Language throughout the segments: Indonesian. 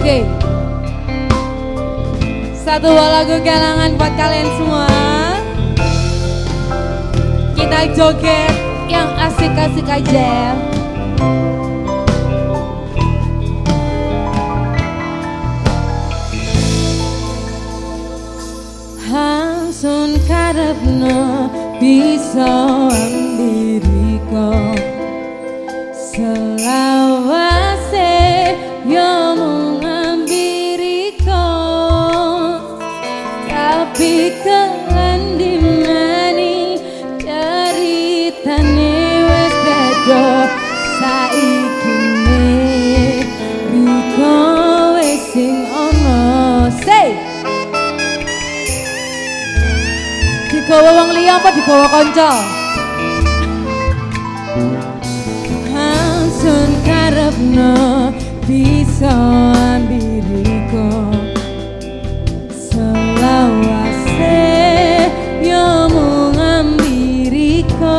Oke. Satu buah lagu galangan buat kalian semua. Kita joget yang asik-asik aja. Hangsun karepno bisa ambiriko selawase yo mung ambiriko tapi kelan dimani ceritane wis beda saiki riko wis sing ono say digawa wong liya apa digawa kanca? Hangsun karepno bisa ambiriko selawase yo mung ambiriko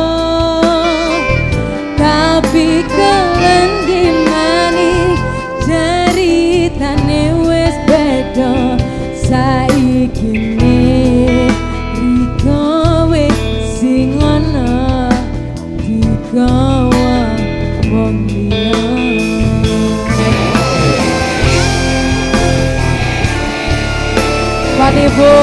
tapi kelan dimani ceritane wis beda saiki gawa wong liya. Pak Ibu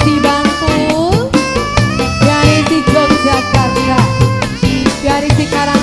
Jakarta, dari si Karang